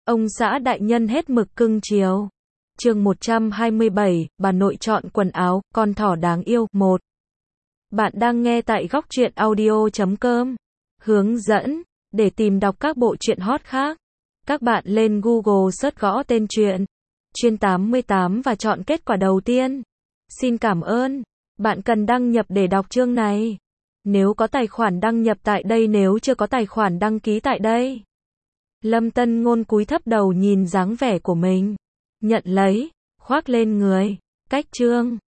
Ông xã đại nhân hết mực cưng chiều. Chương 127, bà nội chọn quần áo, con thỏ đáng yêu. 1. Bạn đang nghe tại góc truyện audio.com. Hướng dẫn, để tìm đọc các bộ truyện hot khác. Các bạn lên Google search gõ tên truyện Chuyên 88 và chọn kết quả đầu tiên. Xin cảm ơn. Bạn cần đăng nhập để đọc chương này. Nếu có tài khoản đăng nhập tại đây, nếu chưa có tài khoản đăng ký tại đây. Lâm Tân Ngôn cúi thấp đầu nhìn dáng vẻ của mình. Nhận lấy, khoác lên người. Cách chương